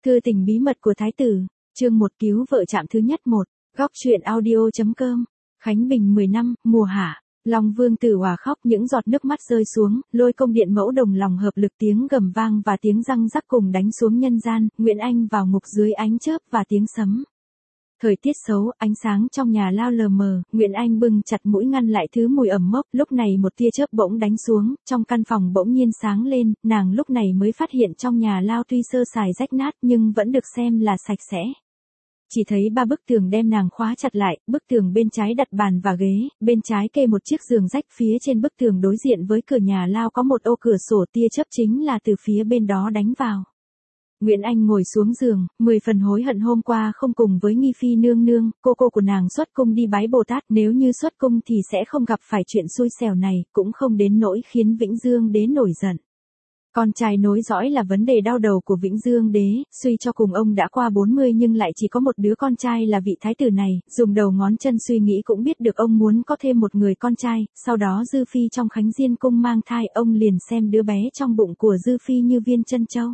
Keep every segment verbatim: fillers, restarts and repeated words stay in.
Thư tình bí mật của Thái tử, chương một cứu vợ trạm thứ nhất một, góc truyện audio.com, Khánh Bình mười năm, mùa hạ, Long Vương Tử Hòa khóc những giọt nước mắt rơi xuống, lôi công điện mẫu đồng lòng hợp lực tiếng gầm vang và tiếng răng rắc cùng đánh xuống nhân gian, Nguyễn Anh vào ngục dưới ánh chớp và tiếng sấm. Thời tiết xấu, ánh sáng trong nhà lao lờ mờ, Nguyễn Anh bưng chặt mũi ngăn lại thứ mùi ẩm mốc, lúc này một tia chớp bỗng đánh xuống, trong căn phòng bỗng nhiên sáng lên, nàng lúc này mới phát hiện trong nhà lao tuy sơ sài rách nát nhưng vẫn được xem là sạch sẽ. Chỉ thấy ba bức tường đem nàng khóa chặt lại, bức tường bên trái đặt bàn và ghế, bên trái kê một chiếc giường rách, phía trên bức tường đối diện với cửa nhà lao có một ô cửa sổ, tia chớp chính là từ phía bên đó đánh vào. Nguyễn Anh ngồi xuống giường, mười phần hối hận hôm qua không cùng với Nghi Phi nương nương, cô cô của nàng xuất cung đi bái Bồ Tát, nếu như xuất cung thì sẽ không gặp phải chuyện xui xẻo này, cũng không đến nỗi khiến Vĩnh Dương Đế nổi giận. Con trai nối dõi là vấn đề đau đầu của Vĩnh Dương Đế, suy cho cùng ông đã qua bốn mươi nhưng lại chỉ có một đứa con trai là vị thái tử này, dùng đầu ngón chân suy nghĩ cũng biết được ông muốn có thêm một người con trai, sau đó Dư Phi trong Khánh Diên cung mang thai, ông liền xem đứa bé trong bụng của Dư Phi như viên chân châu.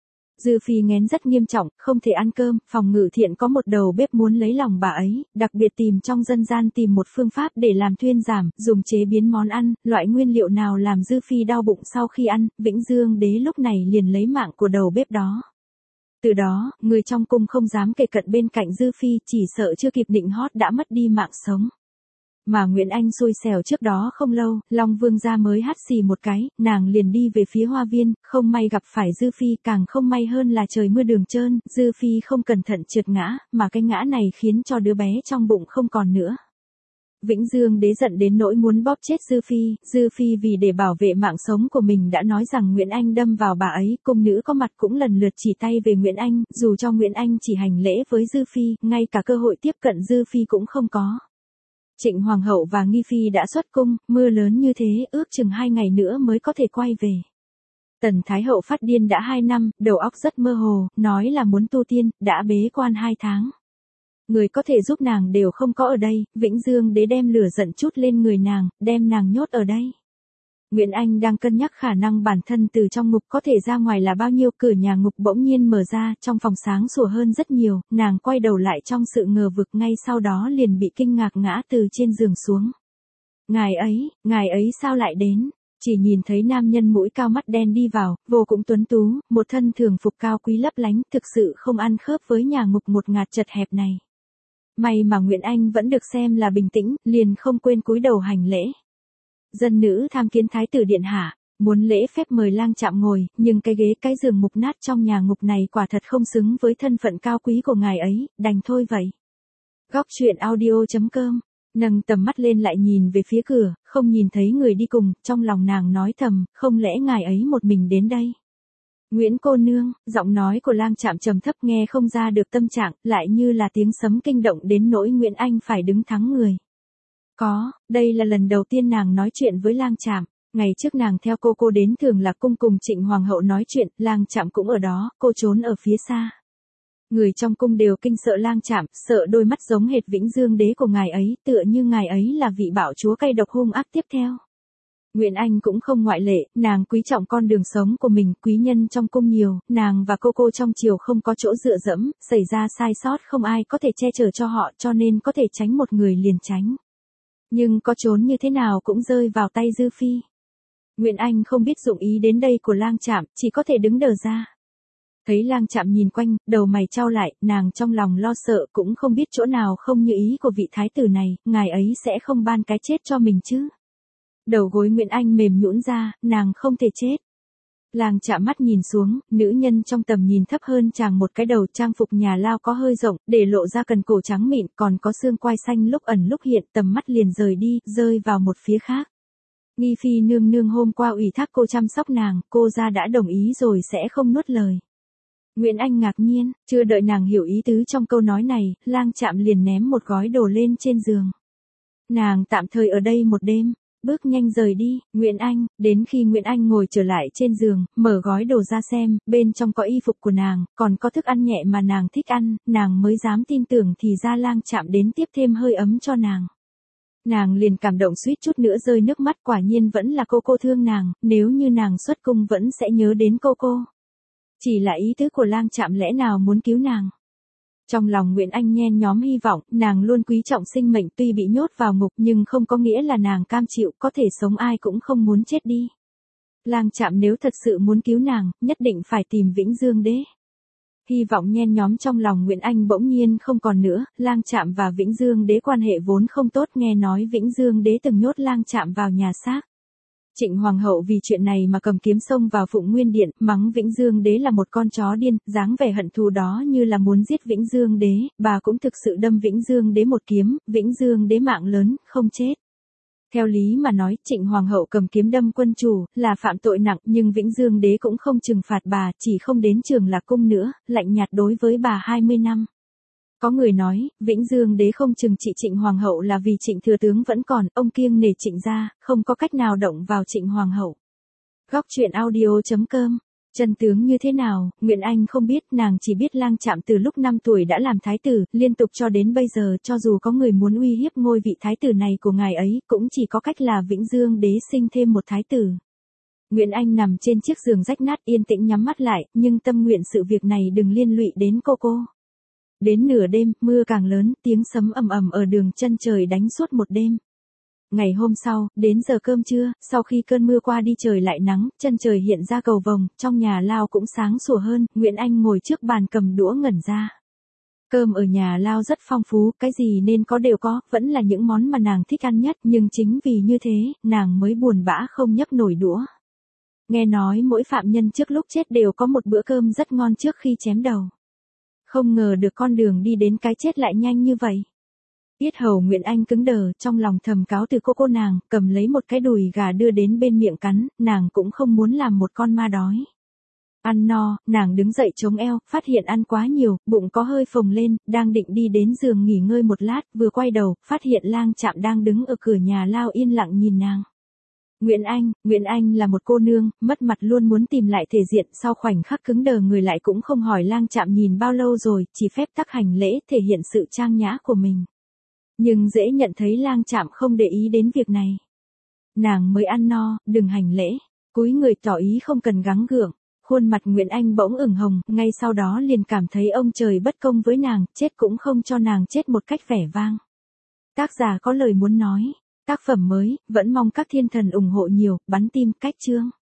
Dư Phi nghén rất nghiêm trọng, không thể ăn cơm, phòng ngự thiện có một đầu bếp muốn lấy lòng bà ấy, đặc biệt tìm trong dân gian tìm một phương pháp để làm thuyên giảm, dùng chế biến món ăn, loại nguyên liệu nào làm Dư Phi đau bụng sau khi ăn, Vĩnh Dương Đế lúc này liền lấy mạng của đầu bếp đó. Từ đó, người trong cung không dám kề cận bên cạnh Dư Phi, chỉ sợ chưa kịp nịnh hót đã mất đi mạng sống. Mà Nguyễn Anh xui xẻo trước đó không lâu, Long Vương gia mới hắt xì một cái, nàng liền đi về phía hoa viên, không may gặp phải Dư Phi, càng không may hơn là trời mưa đường trơn, Dư Phi không cẩn thận trượt ngã, mà cái ngã này khiến cho đứa bé trong bụng không còn nữa. Vĩnh Dương Đế giận đến nỗi muốn bóp chết Dư Phi, Dư Phi vì để bảo vệ mạng sống của mình đã nói rằng Nguyễn Anh đâm vào bà ấy, cung nữ có mặt cũng lần lượt chỉ tay về Nguyễn Anh, dù cho Nguyễn Anh chỉ hành lễ với Dư Phi, ngay cả cơ hội tiếp cận Dư Phi cũng không có. Trịnh Hoàng hậu và Nghi Phi đã xuất cung, mưa lớn như thế, ước chừng hai ngày nữa mới có thể quay về. Tần Thái hậu phát điên đã hai năm, đầu óc rất mơ hồ, nói là muốn tu tiên, đã bế quan hai tháng. Người có thể giúp nàng đều không có ở đây, Vĩnh Dương Đế đem lửa giận chút lên người nàng, đem nàng nhốt ở đây. Nguyễn Anh đang cân nhắc khả năng bản thân từ trong ngục có thể ra ngoài là bao nhiêu, cửa nhà ngục bỗng nhiên mở ra, trong phòng sáng sủa hơn rất nhiều, nàng quay đầu lại trong sự ngờ vực, ngay sau đó liền bị kinh ngạc ngã từ trên giường xuống. Ngài ấy, ngài ấy sao lại đến? Chỉ nhìn thấy nam nhân mũi cao mắt đen đi vào, vô cùng tuấn tú, một thân thường phục cao quý lấp lánh, thực sự không ăn khớp với nhà ngục một ngạt chật hẹp này. May mà Nguyễn Anh vẫn được xem là bình tĩnh, liền không quên cúi đầu hành lễ. Dân nữ tham kiến thái tử điện hạ, muốn lễ phép mời lang chạm ngồi, nhưng cái ghế cái giường mục nát trong nhà ngục này quả thật không xứng với thân phận cao quý của ngài ấy, đành thôi vậy. Góc truyện audio.com, nâng tầm mắt lên lại nhìn về phía cửa, không nhìn thấy người đi cùng, trong lòng nàng nói thầm, không lẽ ngài ấy một mình đến đây. Nguyễn cô nương, giọng nói của lang chạm trầm thấp nghe không ra được tâm trạng, lại như là tiếng sấm kinh động đến nỗi Nguyễn Anh phải đứng thắng người. Có, đây là lần đầu tiên nàng nói chuyện với lang chạm, ngày trước nàng theo cô cô đến thường là cung cùng Trịnh Hoàng hậu nói chuyện, lang chạm cũng ở đó, cô trốn ở phía xa. Người trong cung đều kinh sợ lang chạm, sợ đôi mắt giống hệt Vĩnh Dương Đế của ngài ấy, tựa như ngài ấy là vị bạo chúa cay độc hung ác tiếp theo. Nguyễn Anh cũng không ngoại lệ, nàng quý trọng con đường sống của mình, quý nhân trong cung nhiều, nàng và cô cô trong triều không có chỗ dựa dẫm, xảy ra sai sót không ai có thể che chở cho họ, cho nên có thể tránh một người liền tránh. Nhưng có trốn như thế nào cũng rơi vào tay Dư Phi. Nguyễn Anh không biết dụng ý đến đây của lang chạm, chỉ có thể đứng đờ ra. Thấy lang chạm nhìn quanh, đầu mày chau lại, nàng trong lòng lo sợ, cũng không biết chỗ nào không như ý của vị thái tử này, ngài ấy sẽ không ban cái chết cho mình chứ. Đầu gối Nguyễn Anh mềm nhũn ra, nàng không thể chết. Lang chạm mắt nhìn xuống, nữ nhân trong tầm nhìn thấp hơn chàng một cái đầu, trang phục nhà lao có hơi rộng, để lộ ra cần cổ trắng mịn, còn có xương quai xanh lúc ẩn lúc hiện, tầm mắt liền rời đi, rơi vào một phía khác. Nghi Phi nương nương hôm qua ủy thác cô chăm sóc nàng, cô ra đã đồng ý rồi sẽ không nuốt lời. Nguyễn Anh ngạc nhiên, chưa đợi nàng hiểu ý tứ trong câu nói này, lang chạm liền ném một gói đồ lên trên giường. Nàng tạm thời ở đây một đêm. Bước nhanh rời đi, Nguyễn Anh, đến khi Nguyễn Anh ngồi trở lại trên giường, mở gói đồ ra xem, bên trong có y phục của nàng, còn có thức ăn nhẹ mà nàng thích ăn, nàng mới dám tin tưởng thì ra lang chạm đến tiếp thêm hơi ấm cho nàng. Nàng liền cảm động suýt chút nữa rơi nước mắt, quả nhiên vẫn là cô cô thương nàng, nếu như nàng xuất cung vẫn sẽ nhớ đến cô cô. Chỉ là ý tứ của Lang Trạm lẽ nào muốn cứu nàng. Trong lòng Nguyễn Anh nhen nhóm hy vọng, nàng luôn quý trọng sinh mệnh tuy bị nhốt vào ngục nhưng không có nghĩa là nàng cam chịu, có thể sống ai cũng không muốn chết đi. Lang Trạm nếu thật sự muốn cứu nàng, nhất định phải tìm Vĩnh Dương Đế. Hy vọng nhen nhóm trong lòng Nguyễn Anh bỗng nhiên không còn nữa, Lang Trạm và Vĩnh Dương Đế quan hệ vốn không tốt, nghe nói Vĩnh Dương Đế từng nhốt Lang Trạm vào nhà xác. Trịnh Hoàng hậu vì chuyện này mà cầm kiếm xông vào Phụng Nguyên Điện, mắng Vĩnh Dương Đế là một con chó điên, dáng vẻ hận thù đó như là muốn giết Vĩnh Dương Đế, bà cũng thực sự đâm Vĩnh Dương Đế một kiếm, Vĩnh Dương Đế mạng lớn, không chết. Theo lý mà nói, Trịnh Hoàng hậu cầm kiếm đâm quân chủ, là phạm tội nặng, nhưng Vĩnh Dương Đế cũng không trừng phạt bà, chỉ không đến Trường Lạc Cung nữa, lạnh nhạt đối với bà hai mươi năm. Có người nói, Vĩnh Dương Đế không trừng trị Trịnh Hoàng hậu là vì Trịnh thừa tướng vẫn còn, ông kiêng nể Trịnh gia, không có cách nào động vào Trịnh Hoàng hậu. Góc truyện audio chấm com. Chân tướng như thế nào, Nguyễn Anh không biết, nàng chỉ biết Lang Trạm từ lúc năm tuổi đã làm thái tử, liên tục cho đến bây giờ, cho dù có người muốn uy hiếp ngôi vị thái tử này của ngài ấy, cũng chỉ có cách là Vĩnh Dương Đế sinh thêm một thái tử. Nguyễn Anh nằm trên chiếc giường rách nát yên tĩnh nhắm mắt lại, nhưng tâm nguyện sự việc này đừng liên lụy đến cô cô. Đến nửa đêm, mưa càng lớn, tiếng sấm ầm ầm ở đường chân trời đánh suốt một đêm. Ngày hôm sau, đến giờ cơm trưa, sau khi cơn mưa qua đi trời lại nắng, chân trời hiện ra cầu vồng, trong nhà lao cũng sáng sủa hơn, Nguyễn Anh ngồi trước bàn cầm đũa ngẩn ra. Cơm ở nhà lao rất phong phú, cái gì nên có đều có, vẫn là những món mà nàng thích ăn nhất, nhưng chính vì như thế, nàng mới buồn bã không nhấc nổi đũa. Nghe nói mỗi phạm nhân trước lúc chết đều có một bữa cơm rất ngon trước khi chém đầu. Không ngờ được con đường đi đến cái chết lại nhanh như vậy. Yết hầu Nguyễn Anh cứng đờ, trong lòng thầm cáo từ cô cô nàng, cầm lấy một cái đùi gà đưa đến bên miệng cắn, nàng cũng không muốn làm một con ma đói. Ăn no, nàng đứng dậy chống eo, phát hiện ăn quá nhiều, bụng có hơi phồng lên, đang định đi đến giường nghỉ ngơi một lát, vừa quay đầu, phát hiện Lang Trạm đang đứng ở cửa nhà lao yên lặng nhìn nàng. Nguyễn Anh, Nguyễn Anh là một cô nương, mất mặt luôn muốn tìm lại thể diện, sau khoảnh khắc cứng đờ người lại cũng không hỏi Lang Trạm nhìn bao lâu rồi, chỉ phép tắc hành lễ thể hiện sự trang nhã của mình. Nhưng dễ nhận thấy Lang Trạm không để ý đến việc này. Nàng mới ăn no, đừng hành lễ, cúi người tỏ ý không cần gắng gượng. Khuôn mặt Nguyễn Anh bỗng ửng hồng, ngay sau đó liền cảm thấy ông trời bất công với nàng, chết cũng không cho nàng chết một cách vẻ vang. Tác giả có lời muốn nói. Tác phẩm mới, vẫn mong các thiên thần ủng hộ nhiều, bắn tim cách chương.